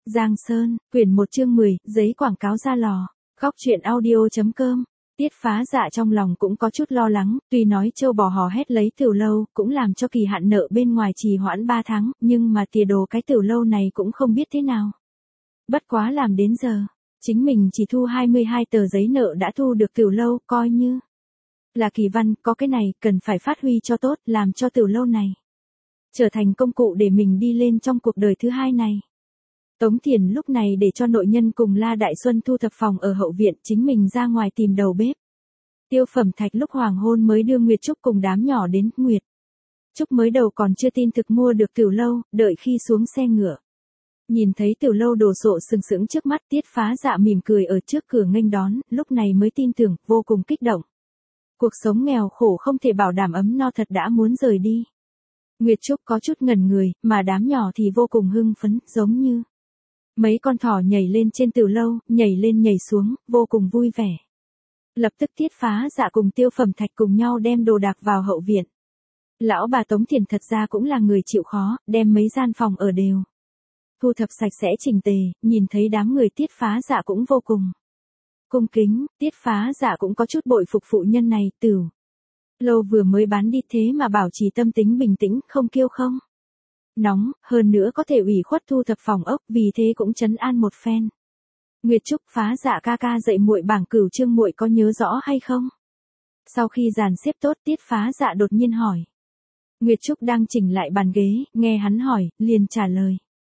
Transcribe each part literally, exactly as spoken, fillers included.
Giang Sơn, quyển một chương mười, giấy quảng cáo ra lò. Góc truyện audio.com. Tiết Phá Dạ trong lòng cũng có chút lo lắng, tuy nói châu bò hò hét lấy tiểu lâu, cũng làm cho kỳ hạn nợ bên ngoài trì hoãn ba tháng, nhưng mà tìa đồ cái tiểu lâu này cũng không biết thế nào. Bất quá làm đến giờ, chính mình chỉ thu hai mươi hai tờ giấy nợ đã thu được tiểu lâu, coi như là kỳ văn, có cái này, cần phải phát huy cho tốt, làm cho tiểu lâu này trở thành công cụ để mình đi lên trong cuộc đời thứ hai này. Tống Thiền lúc này để cho nội nhân cùng La Đại Xuân thu thập phòng ở hậu viện, chính mình ra ngoài tìm đầu bếp. Tiêu Phẩm Thạch lúc hoàng hôn mới đưa Nguyệt Trúc cùng đám nhỏ đến. Nguyệt Trúc mới đầu còn chưa tin thực mua được tiểu lâu, đợi khi xuống xe ngựa, nhìn thấy tiểu lâu đồ sộ sừng sững trước mắt, Tiết Phá Dạ mỉm cười ở trước cửa nghênh đón, lúc này mới tin tưởng, vô cùng kích động. Cuộc sống nghèo khổ không thể bảo đảm ấm no thật đã muốn rời đi. Nguyệt Trúc có chút ngẩn người, mà đám nhỏ thì vô cùng hưng phấn, giống như mấy con thỏ nhảy lên trên tiểu lâu, nhảy lên nhảy xuống, vô cùng vui vẻ. Lập tức Tiết Phá Dạ cùng Tiêu Phẩm Thạch cùng nhau đem đồ đạc vào hậu viện. Lão bà Tống Thiền thật ra cũng là người chịu khó, đem mấy gian phòng ở đều thu thập sạch sẽ chỉnh tề, nhìn thấy đám người Tiết Phá Dạ cũng vô cùng cung kính. Tiết Phá Dạ cũng có chút bội phục phụ nhân này, tiểu lâu vừa mới bán đi thế mà bảo trì tâm tính bình tĩnh, không kiêu không nóng, hơn nữa có thể ủy khuất thu thập phòng ốc, vì thế cũng trấn an một phen. Nguyệt Trúc, Phá Dạ ca ca dạy muội bảng cửu chương muội có nhớ rõ hay không? Sau khi dàn xếp tốt, Tiết Phá Dạ đột nhiên hỏi. Nguyệt Trúc đang chỉnh lại bàn ghế, nghe hắn hỏi, liền trả lời.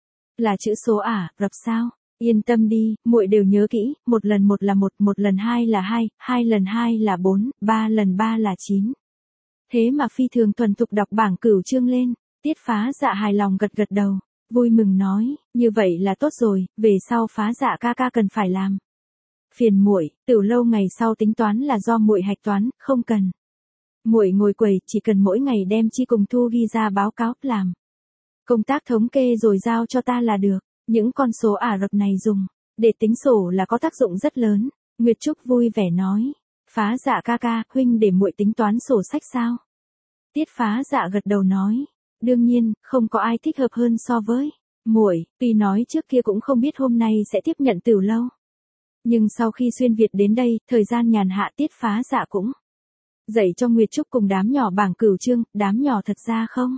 Là chữ số ả, rập sao? Yên tâm đi, muội đều nhớ kỹ, một lần một là một, một lần hai là hai, hai lần hai là bốn, ba lần ba là chín. Thế mà phi thường thuần thục đọc bảng cửu chương lên. Tiết Phá Dạ hài lòng gật gật đầu, vui mừng nói, như vậy là tốt rồi, về sau Phá Dạ ca ca cần phải làm phiền muội, tiểu lâu ngày sau tính toán là do muội hạch toán, không cần muội ngồi quầy, chỉ cần mỗi ngày đem chi cùng thu ghi ra báo cáo, làm công tác thống kê rồi giao cho ta là được. Những con số Ả Rập này dùng để tính sổ là có tác dụng rất lớn. Nguyệt Trúc vui vẻ nói, Phá Dạ ca ca, huynh để muội tính toán sổ sách sao? Tiết Phá Dạ gật đầu nói, đương nhiên, không có ai thích hợp hơn so với muội. Tuy nói trước kia cũng không biết hôm nay sẽ tiếp nhận tiểu lâu, nhưng sau khi xuyên Việt đến đây, thời gian nhàn hạ, Tiết Phá Dạ cũng dạy cho Nguyệt Trúc cùng đám nhỏ bảng cửu chương. Đám nhỏ thật ra không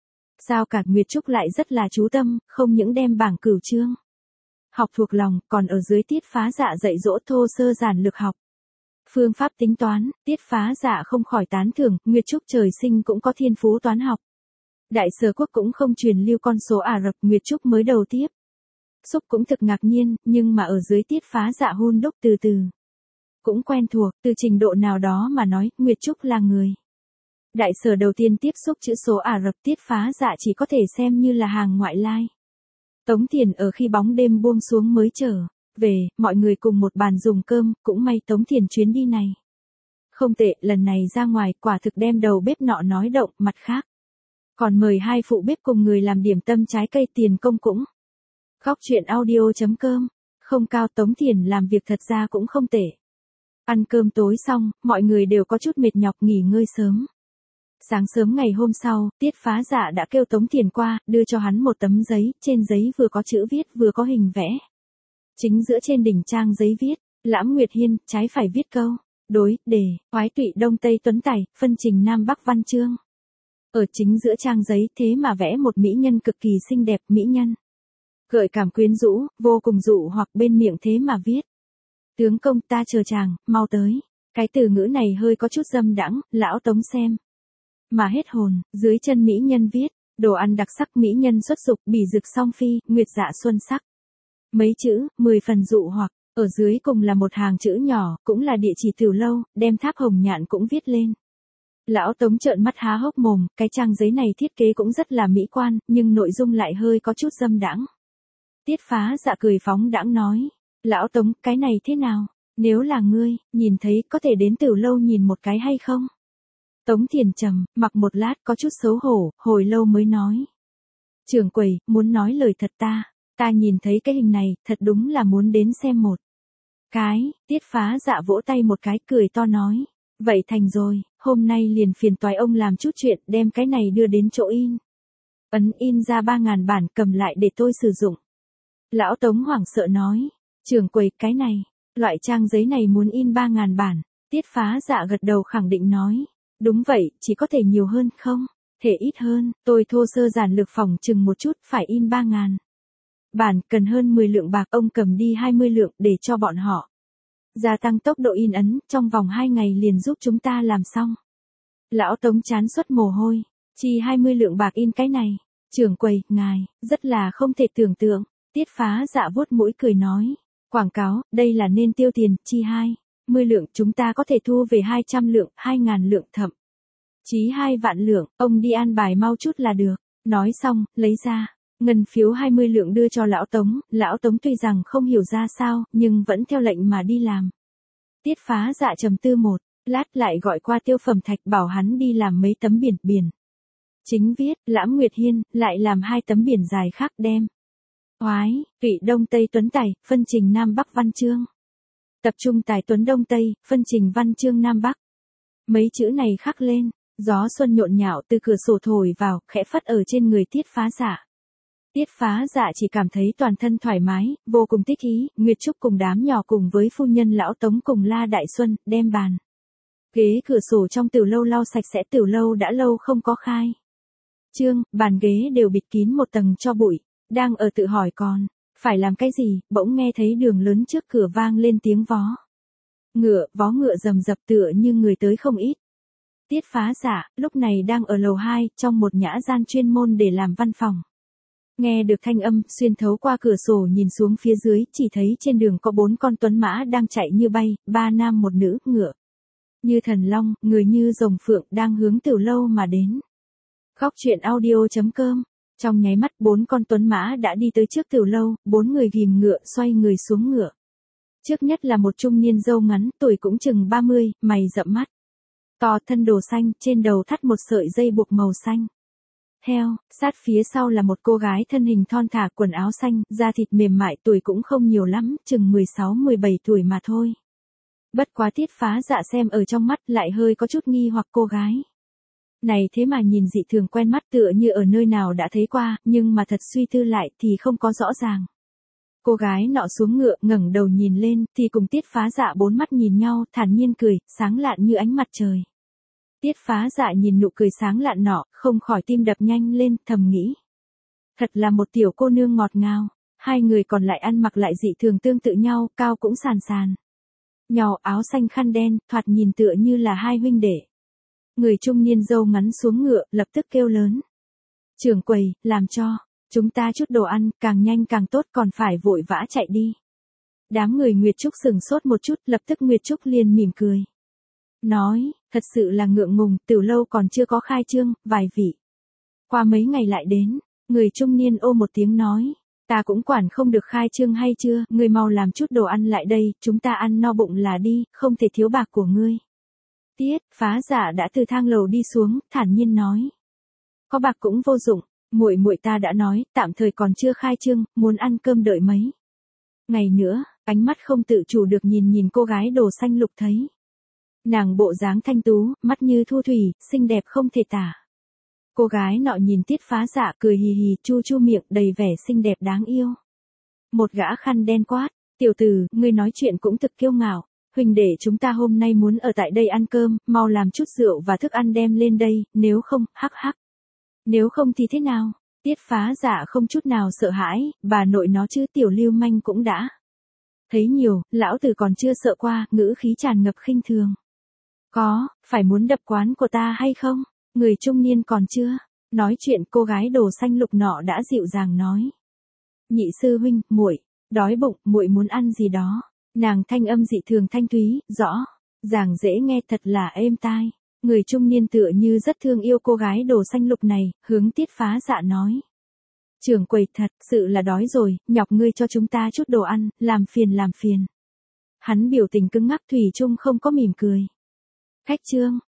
sao cả, Nguyệt Trúc lại rất là chú tâm, không những đem bảng cửu chương học thuộc lòng, còn ở dưới Tiết Phá Dạ dạy dỗ thô sơ giản lược học. Phương pháp tính toán, Tiết Phá Dạ không khỏi tán thưởng, Nguyệt Trúc trời sinh cũng có thiên phú toán học. Đại Sở Quốc cũng không truyền lưu con số Ả Rập, Nguyệt Trúc mới đầu tiếp xúc cũng thực ngạc nhiên, nhưng mà ở dưới Tiết Phá Dạ hun đúc từ từ cũng quen thuộc. Từ trình độ nào đó mà nói, Nguyệt Trúc là người Đại Sở đầu tiên tiếp xúc chữ số Ả Rập. Tiết Phá Dạ chỉ có thể xem như là hàng ngoại lai. Tống Thiền ở khi bóng đêm buông xuống mới trở về, mọi người cùng một bàn dùng cơm, cũng may Tống Thiền chuyến đi này không tệ, lần này ra ngoài quả thực đem đầu bếp nọ nói động. Mặt khác, còn mời hai phụ bếp cùng người làm điểm tâm trái cây, tiền công cũng góc truyện audio.com không cao. Tống Thiền làm việc thật ra cũng không tệ. Ăn cơm tối xong, mọi người đều có chút mệt nhọc, nghỉ ngơi sớm. Sáng sớm ngày hôm sau, Tiết Phá Dạ đã kêu Tống Thiền qua, đưa cho hắn một tấm giấy, trên giấy vừa có chữ viết vừa có hình vẽ. Chính giữa trên đỉnh trang giấy viết, Lãm Nguyệt Hiên, trái phải viết câu đối, đề, Hoái Tụy Đông Tây Tuấn Tài, phân trình Nam Bắc văn chương. Ở chính giữa trang giấy thế mà vẽ một mỹ nhân cực kỳ xinh đẹp, mỹ nhân gợi cảm quyến rũ, vô cùng dụ hoặc, bên miệng thế mà viết, tướng công ta chờ chàng, mau tới. Cái từ ngữ này hơi có chút dâm đãng, lão Tống xem mà hết hồn. Dưới chân mỹ nhân viết, đồ ăn đặc sắc, mỹ nhân xuất dục, bỉ dực song phi, nguyệt dạ xuân sắc. Mấy chữ, mười phần dụ hoặc. Ở dưới cùng là một hàng chữ nhỏ, cũng là địa chỉ tiểu lâu, đem tháp hồng nhạn cũng viết lên. Lão Tống trợn mắt há hốc mồm, cái trang giấy này thiết kế cũng rất là mỹ quan, nhưng nội dung lại hơi có chút dâm đãng. Tiết Phá Dạ cười phóng đãng nói, lão Tống, cái này thế nào? Nếu là ngươi, nhìn thấy, có thể đến tiểu lâu nhìn một cái hay không? Tống Thiền trầm mặc một lát, có chút xấu hổ, hồi lâu mới nói. Trưởng quầy, muốn nói lời thật ta, ta nhìn thấy cái hình này, thật đúng là muốn đến xem một cái. Tiết Phá Dạ vỗ tay một cái, cười to nói. Vậy thành rồi, hôm nay liền phiền toái ông làm chút chuyện, đem cái này đưa đến chỗ in. Ấn in ra ba ngàn bản, cầm lại để tôi sử dụng. Lão Tống hoảng sợ nói. Trưởng quầy, cái này, loại trang giấy này muốn in ba ngàn bản. Tiết Phá Dạ gật đầu khẳng định nói. Đúng vậy, chỉ có thể nhiều hơn không? Thể ít hơn, tôi thô sơ giản lược phòng chừng một chút, phải in ba ngàn bản, cần hơn mười lượng bạc, ông cầm đi hai mươi lượng để cho bọn họ gia tăng tốc độ in ấn, trong vòng hai ngày liền giúp chúng ta làm xong. Lão Tống chán xuất mồ hôi, chi hai mươi lượng bạc in cái này. Trưởng quầy, ngài, rất là không thể tưởng tượng. Tiết Phá Dạ vuốt mũi cười nói. Quảng cáo, đây là nên tiêu tiền, chi hai mươi lượng, chúng ta có thể thu về hai trăm lượng, hai ngàn lượng thậm chí hai vạn lượng, ông đi an bài mau chút là được. Nói xong, lấy ra ngân phiếu hai mươi lượng đưa cho lão Tống, lão Tống tuy rằng không hiểu ra sao, nhưng vẫn theo lệnh mà đi làm. Tiết Phá Dạ trầm tư một lát lại gọi qua Tiêu Phẩm Thạch bảo hắn đi làm mấy tấm biển, biển chính viết, Lãm Nguyệt Hiên, lại làm hai tấm biển dài khác đem. Oái, vị Đông Tây Tuấn Tài, phân trình Nam Bắc văn chương. Tập trung tài Tuấn Đông Tây, phân trình văn chương Nam Bắc. Mấy chữ này khắc lên, gió xuân nhộn nhạo từ cửa sổ thổi vào, khẽ phất ở trên người Tiết Phá Dạ. Tiết Phá Dạ chỉ cảm thấy toàn thân thoải mái, vô cùng thích ý. Nguyệt Trúc cùng đám nhỏ cùng với phu nhân lão Tống cùng La Đại Xuân, đem bàn ghế cửa sổ trong tiểu lâu lau sạch sẽ, tiểu lâu đã lâu không có khai trương, bàn ghế đều bịt kín một tầng tro bụi. Đang ở tự hỏi còn phải làm cái gì, bỗng nghe thấy đường lớn trước cửa vang lên tiếng vó ngựa, vó ngựa rầm rập tựa như người tới không ít. Tiết Phá Dạ lúc này đang ở lầu hai, trong một nhã gian chuyên môn để làm văn phòng. Nghe được thanh âm, xuyên thấu qua cửa sổ nhìn xuống phía dưới, chỉ thấy trên đường có bốn con tuấn mã đang chạy như bay, ba nam một nữ, ngựa như thần long, người như rồng phượng, đang hướng tiểu lâu mà đến. Góc truyện audio chấm com. Trong nháy mắt bốn con tuấn mã đã đi tới trước tiểu lâu, bốn người ghìm ngựa xoay người xuống ngựa. Trước nhất là một trung niên râu ngắn, tuổi cũng chừng ba mươi, mày rậm mắt to, thân đồ xanh, trên đầu thắt một sợi dây buộc màu xanh. Theo, sát phía sau là một cô gái thân hình thon thả, quần áo xanh, da thịt mềm mại, tuổi cũng không nhiều lắm, chừng mười sáu mười bảy tuổi mà thôi. Bất quá Tiết Phá Dạ xem ở trong mắt lại hơi có chút nghi hoặc cô gái này thế mà nhìn dị thường quen mắt, tựa như ở nơi nào đã thấy qua, nhưng mà thật suy tư lại thì không có rõ ràng. Cô gái nọ xuống ngựa, ngẩng đầu nhìn lên, thì cùng Tiết Phá Dạ bốn mắt nhìn nhau, thản nhiên cười, sáng lạn như ánh mặt trời. Tiết Phá Dạ nhìn nụ cười sáng lạn nọ, không khỏi tim đập nhanh lên, thầm nghĩ. Thật là một tiểu cô nương ngọt ngào. Hai người còn lại ăn mặc lại dị thường tương tự nhau, cao cũng sàn sàn nhỏ, áo xanh khăn đen, thoạt nhìn tựa như là hai huynh đệ. Người trung niên râu ngắn xuống ngựa, lập tức kêu lớn. Trưởng quầy, làm cho chúng ta chút đồ ăn, càng nhanh càng tốt, còn phải vội vã chạy đi. Đám người Nguyệt Trúc sừng sốt một chút, lập tức Nguyệt Trúc liền mỉm cười. Nói, thật sự là ngượng ngùng, tiểu lâu còn chưa có khai trương, vài vị qua mấy ngày lại đến. Người trung niên ô một tiếng nói. Ta cũng quản không được khai trương hay chưa, ngươi mau làm chút đồ ăn lại đây, chúng ta ăn no bụng là đi, không thể thiếu bạc của ngươi. Tiết Phá Dạ đã từ thang lầu đi xuống, thản nhiên nói. Có bạc cũng vô dụng, muội muội ta đã nói, tạm thời còn chưa khai trương, muốn ăn cơm đợi mấy ngày nữa. Ánh mắt không tự chủ được nhìn nhìn cô gái đồ xanh lục thấy. Nàng bộ dáng thanh tú, mắt như thu thủy, xinh đẹp không thể tả. Cô gái nọ nhìn Tiết Phá Dạ cười hì hì, chu chu miệng đầy vẻ xinh đẹp đáng yêu. Một gã khăn đen quát, tiểu tử, ngươi nói chuyện cũng thực kiêu ngạo. Huỳnh đệ chúng ta hôm nay muốn ở tại đây ăn cơm, mau làm chút rượu và thức ăn đem lên đây, nếu không, hắc hắc. Nếu không thì thế nào? Tiết Phá Dạ không chút nào sợ hãi, bà nội nó chứ tiểu lưu manh cũng đã thấy nhiều, lão tử còn chưa sợ qua, ngữ khí tràn ngập khinh thường. Có, phải muốn đập quán của ta hay không? Người trung niên còn chưa nói chuyện, cô gái đồ xanh lục nọ đã dịu dàng nói. Nhị sư huynh, muội đói bụng, muội muốn ăn gì đó. Nàng thanh âm dị thường thanh thúy, rõ ràng dễ nghe, thật là êm tai. Người trung niên tựa như rất thương yêu cô gái đồ xanh lục này, hướng Tiết Phá Dạ nói. Trưởng quầy, thật sự là đói rồi, nhọc ngươi cho chúng ta chút đồ ăn, làm phiền làm phiền. Hắn biểu tình cứng ngắc, thủy chung không có mỉm cười. Khách trương,